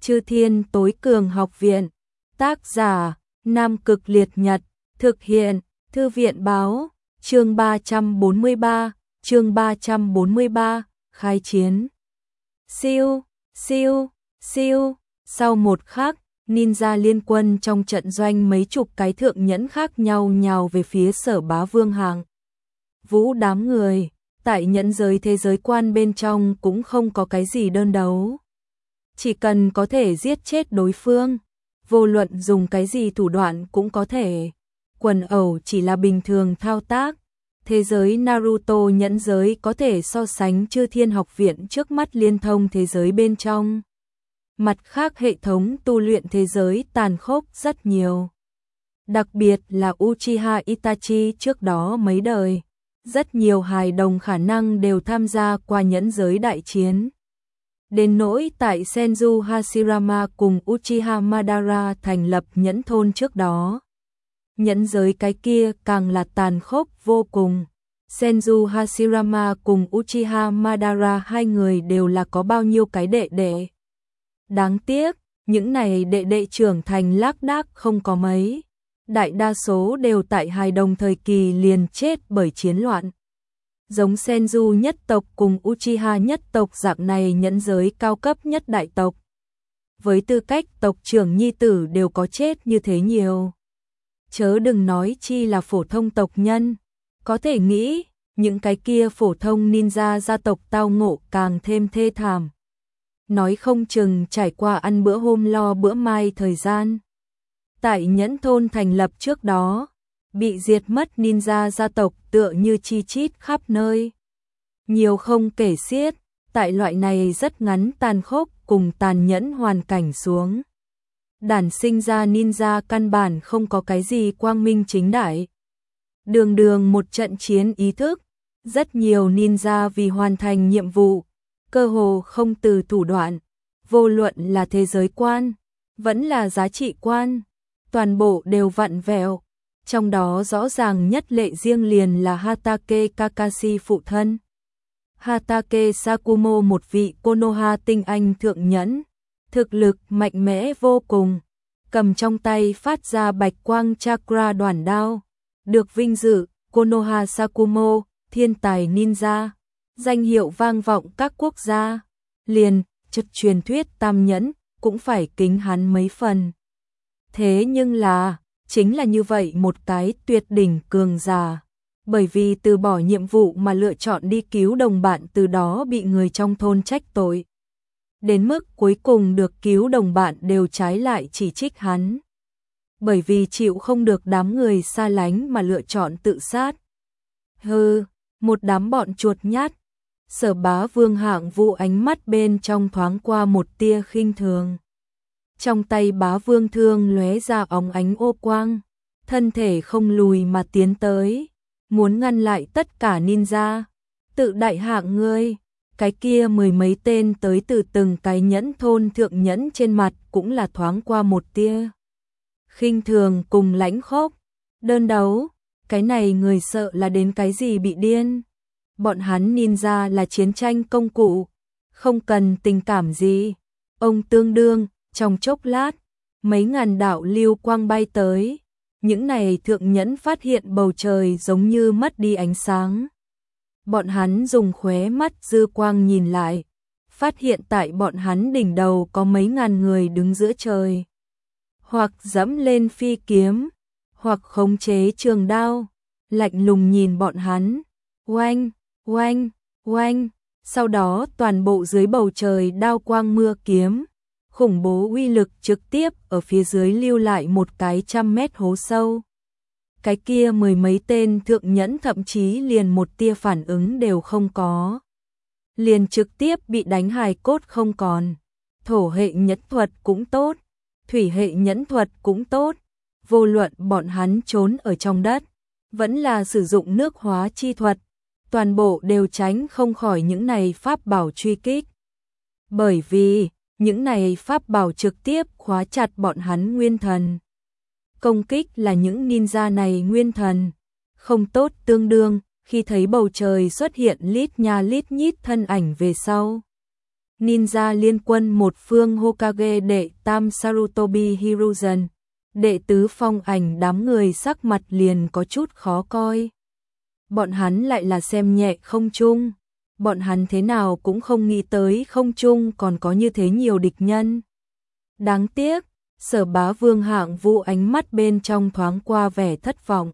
Chư Thiên Tối Cường Học Viện. Tác giả: Nam Cực Liệt Nhật. Thực hiện: Thư viện báo. Chương 343, khai chiến. Siêu, siêu, siêu. Sau một khắc, ninja liên quân trong trận doanh mấy chục cái thượng nhẫn khác nhau nhào về phía Sở Bá Vương Hạng Vũ đám người. Tại nhẫn giới thế giới quan bên trong cũng không có cái gì đơn đấu. Chỉ cần có thể giết chết đối phương, vô luận dùng cái gì thủ đoạn cũng có thể. Quần ẩu chỉ là bình thường thao tác. Thế giới Naruto nhẫn giới có thể so sánh Chư Thiên Học Viện trước mắt liên thông thế giới bên trong. Mặt khác hệ thống tu luyện thế giới tàn khốc rất nhiều. Đặc biệt là Uchiha Itachi trước đó mấy đời. Rất nhiều hài đồng khả năng đều tham gia qua nhẫn giới đại chiến. Đến nỗi tại Senju Hashirama cùng Uchiha Madara thành lập nhẫn thôn trước đó. Nhẫn giới cái kia càng là tàn khốc vô cùng. Senju Hashirama cùng Uchiha Madara hai người đều là có bao nhiêu cái đệ đệ. Đáng tiếc, những này đệ đệ trưởng thành lác đác không có mấy. Đại đa số đều tại hài đồng thời kỳ liền chết bởi chiến loạn. Giống Senju nhất tộc cùng Uchiha nhất tộc dạng này nhẫn giới cao cấp nhất đại tộc. Với tư cách tộc trưởng nhi tử đều có chết như thế nhiều. Chớ đừng nói chi là phổ thông tộc nhân. Có thể nghĩ, những cái kia phổ thông ninja gia tộc tao ngộ càng thêm thê thảm. Nói không chừng trải qua ăn bữa hôm lo bữa mai thời gian. Tại nhẫn thôn thành lập trước đó, bị diệt mất ninja gia tộc tựa như chi chít khắp nơi. Nhiều không kể xiết, tại loại này rất ngắn tàn khốc cùng tàn nhẫn hoàn cảnh xuống. Đản sinh ra ninja căn bản không có cái gì quang minh chính đại. Đường đường một trận chiến ý thức, rất nhiều ninja vì hoàn thành nhiệm vụ, cơ hồ không từ thủ đoạn, vô luận là thế giới quan, vẫn là giá trị quan, toàn bộ đều vặn vẹo. Trong đó rõ ràng nhất lệ riêng liền là Hatake Kakashi phụ thân. Hatake Sakumo một vị Konoha tinh anh thượng nhẫn, thực lực mạnh mẽ vô cùng, cầm trong tay phát ra bạch quang chakra đoản đao, được vinh dự Konoha Sakumo, thiên tài ninja, danh hiệu vang vọng các quốc gia, liền chất truyền thuyết tam nhẫn cũng phải kính hắn mấy phần. Thế nhưng là, chính là như vậy một cái tuyệt đỉnh cường giả, bởi vì từ bỏ nhiệm vụ mà lựa chọn đi cứu đồng bạn, từ đó bị người trong thôn trách tội. Đến mức cuối cùng được cứu đồng bạn đều trái lại chỉ trích hắn. Bởi vì chịu không được đám người xa lánh mà lựa chọn tự sát. Hừ, một đám bọn chuột nhát. Sở Bá Vương Hạng Vũ ánh mắt bên trong thoáng qua một tia khinh thường. Trong tay Bá Vương thương lóe ra óng ánh ô quang, thân thể không lùi mà tiến tới, muốn ngăn lại tất cả ninja. Tự đại hạng ngươi, cái kia mười mấy tên tới từ từng cái nhẫn thôn thượng nhẫn trên mặt cũng là thoáng qua một tia khinh thường cùng lãnh khốc. Đơn đấu, cái này người sợ là đến cái gì bị điên. Bọn hắn ninja là chiến tranh công cụ, không cần tình cảm gì. Ông tương đương, trong chốc lát, mấy ngàn đạo lưu quang bay tới. Những này thượng nhẫn phát hiện bầu trời giống như mất đi ánh sáng. Bọn hắn dùng khóe mắt dư quang nhìn lại, phát hiện tại bọn hắn đỉnh đầu có mấy ngàn người đứng giữa trời. Hoặc dẫm lên phi kiếm, hoặc khống chế trường đao, lạnh lùng nhìn bọn hắn. Oanh, oanh, oanh, sau đó toàn bộ dưới bầu trời đao quang mưa kiếm. Khủng bố uy lực trực tiếp ở phía dưới lưu lại một cái 100 mét hố sâu. Cái kia mười mấy tên thượng nhẫn thậm chí liền một tia phản ứng đều không có. Liền trực tiếp bị đánh hài cốt không còn. Thổ hệ nhẫn thuật cũng tốt, thủy hệ nhẫn thuật cũng tốt. Vô luận bọn hắn trốn ở trong đất, vẫn là sử dụng nước hóa chi thuật, toàn bộ đều tránh không khỏi những này pháp bảo truy kích. Bởi vì những này pháp bảo trực tiếp khóa chặt bọn hắn nguyên thần. Công kích là những ninja này nguyên thần. Không tốt tương đương, khi thấy bầu trời xuất hiện lít nha lít nhít thân ảnh về sau. Ninja liên quân một phương Hokage đệ tam Sarutobi Hiruzen. Đệ tứ Phong Ảnh đám người sắc mặt liền có chút khó coi. Bọn hắn lại là xem nhẹ không trung. Bọn hắn thế nào cũng không nghĩ tới không trung còn có như thế nhiều địch nhân. Đáng tiếc, Sở Bá Vương Hạng Vũ ánh mắt bên trong thoáng qua vẻ thất vọng.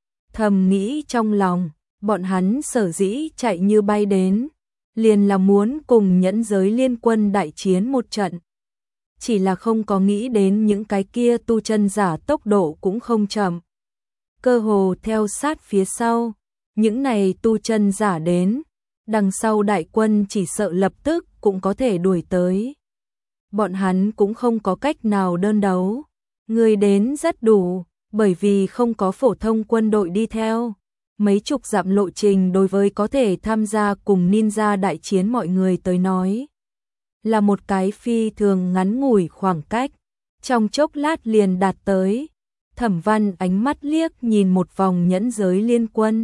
Thầm nghĩ trong lòng, bọn hắn sở dĩ chạy như bay đến, liền là muốn cùng nhẫn giới liên quân đại chiến một trận. Chỉ là không có nghĩ đến những cái kia tu chân giả tốc độ cũng không chậm. Cơ hồ theo sát phía sau, những này tu chân giả đến, đằng sau đại quân chỉ sợ lập tức cũng có thể đuổi tới. Bọn hắn cũng không có cách nào đơn đấu, người đến rất đủ, bởi vì không có phổ thông quân đội đi theo. Mấy chục dặm lộ trình đối với có thể tham gia cùng ninja đại chiến mọi người tới nói, là một cái phi thường ngắn ngủi khoảng cách, trong chốc lát liền đạt tới. Thẩm Văn ánh mắt liếc nhìn một vòng nhẫn giới liên quân,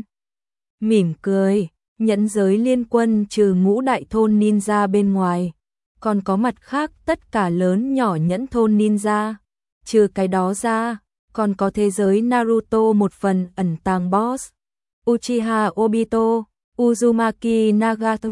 mỉm cười, nhẫn giới liên quân trừ ngũ đại thôn ninja bên ngoài, còn có mặt khác tất cả lớn nhỏ nhẫn thôn ninja, trừ cái đó ra, còn có thế giới Naruto một phần ẩn tàng boss, Uchiha Obito, Uzumaki Nagato,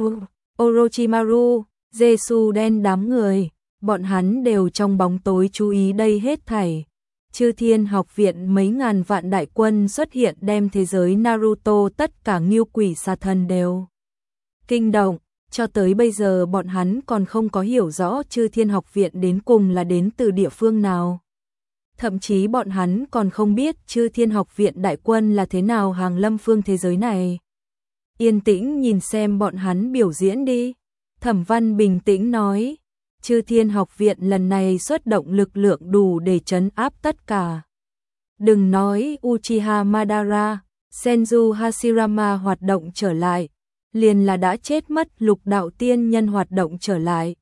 Orochimaru, Jesuden đám người, bọn hắn đều trong bóng tối chú ý đây hết thảy. Chư Thiên Học viện mấy ngàn vạn đại quân xuất hiện đem thế giới Naruto tất cả ngưu quỷ xà thần đều kinh động, cho tới bây giờ bọn hắn còn không có hiểu rõ Chư Thiên Học viện đến cùng là đến từ địa phương nào. Thậm chí bọn hắn còn không biết Chư Thiên Học viện đại quân là thế nào hàng lâm phương thế giới này. Yên tĩnh nhìn xem bọn hắn biểu diễn đi. Thẩm Văn bình tĩnh nói, Chư Thiên Học viện lần này xuất động lực lượng đủ để trấn áp tất cả. Đừng nói Uchiha Madara, Senju Hashirama hoạt động trở lại, liền là đã chết mất Lục Đạo Tiên Nhân hoạt động trở lại.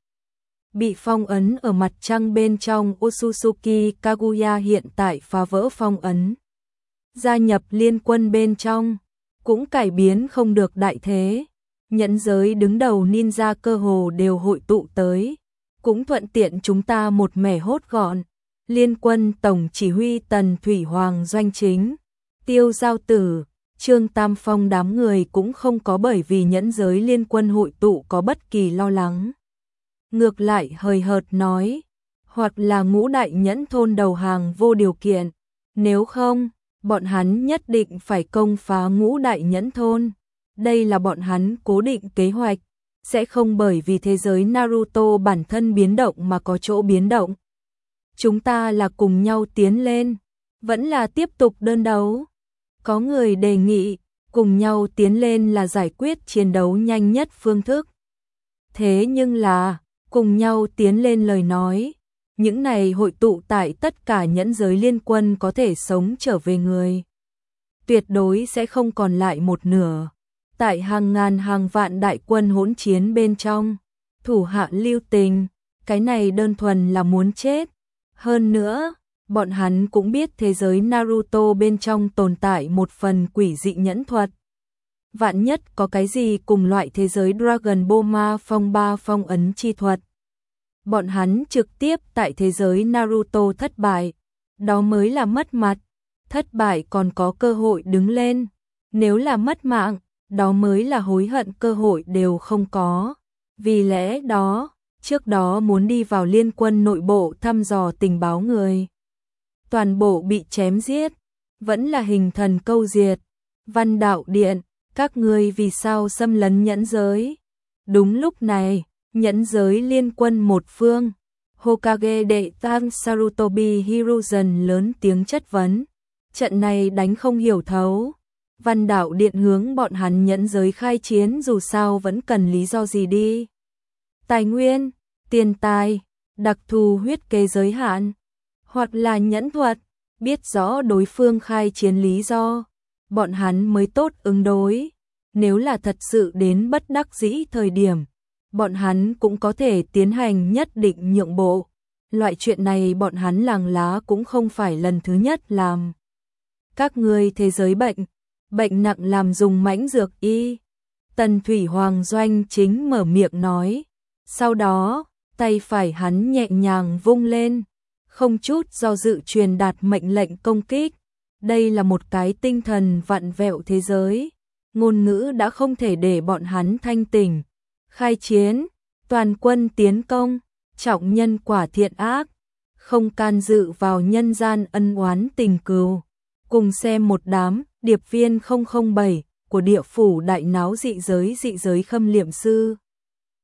Bị phong ấn ở mặt trăng bên trong Otsutsuki Kaguya hiện tại phá vỡ phong ấn. Gia nhập liên quân bên trong, cũng cải biến không được đại thế. Nhẫn giới đứng đầu ninja cơ hồ đều hội tụ tới, cũng thuận tiện chúng ta một mẻ hốt gọn. Liên quân tổng chỉ huy Tần Thủy Hoàng doanh chính, Tiêu Giao Tử, Trương Tam Phong đám người cũng không có bởi vì nhẫn giới liên quân hội tụ có bất kỳ lo lắng. Ngược lại hời hợt nói, hoặc là ngũ đại nhẫn thôn đầu hàng vô điều kiện, nếu không, bọn hắn nhất định phải công phá ngũ đại nhẫn thôn. Đây là bọn hắn cố định kế hoạch, sẽ không bởi vì thế giới Naruto bản thân biến động mà có chỗ biến động. Chúng ta là cùng nhau tiến lên, vẫn là tiếp tục đơn đấu. Có người đề nghị, cùng nhau tiến lên là giải quyết chiến đấu nhanh nhất phương thức. Thế nhưng là, cùng nhau tiến lên lời nói, những này hội tụ tại tất cả nhẫn giới liên quân có thể sống trở về người. Tuyệt đối sẽ không còn lại một nửa. Tại hàng ngàn hàng vạn đại quân hỗn chiến bên trong, thủ hạ lưu tình, cái này đơn thuần là muốn chết. Hơn nữa, bọn hắn cũng biết thế giới Naruto bên trong tồn tại một phần quỷ dị nhẫn thuật. Vạn nhất có cái gì cùng loại thế giới Dragon Ball Ma Phong Ba phong ấn chi thuật. Bọn hắn trực tiếp tại thế giới Naruto thất bại, đó mới là mất mặt. Thất bại còn có cơ hội đứng lên, nếu là mất mạng, đó mới là hối hận cơ hội đều không có. Vì lẽ đó, trước đó muốn đi vào liên quân nội bộ thăm dò tình báo người, toàn bộ bị chém giết, vẫn là hình thần câu diệt. Văn Đạo Điện, các ngươi vì sao xâm lấn nhẫn giới? Đúng lúc này, nhẫn giới liên quân một phương, Hokage đệ tam Sarutobi Hiruzen lớn tiếng chất vấn. Trận này đánh không hiểu thấu. Văn Đạo Điện hướng bọn hắn nhẫn giới khai chiến dù sao vẫn cần lý do gì đi. Tài nguyên, tiền tài, đặc thù huyết kế giới hạn, hoặc là nhẫn thuật, biết rõ đối phương khai chiến lý do, bọn hắn mới tốt ứng đối. Nếu là thật sự đến bất đắc dĩ thời điểm, bọn hắn cũng có thể tiến hành nhất định nhượng bộ. Loại chuyện này bọn hắn làng lá cũng không phải lần thứ nhất làm. Các ngươi thế giới bệnh nặng làm dùng mãnh dược y. Tần Thủy Hoàng doanh chính mở miệng nói, Sau đó, tay phải hắn nhẹ nhàng vung lên, không chút do dự truyền đạt mệnh lệnh công kích. Đây là một cái tinh thần vặn vẹo thế giới. Ngôn ngữ đã không thể để bọn hắn thanh tỉnh. Khai chiến, toàn quân tiến công, trọng nhân quả thiện ác, không can dự vào nhân gian ân oán tình cừu. Cùng xem một đám điệp viên 007 của địa phủ đại náo dị giới khâm liệm sư.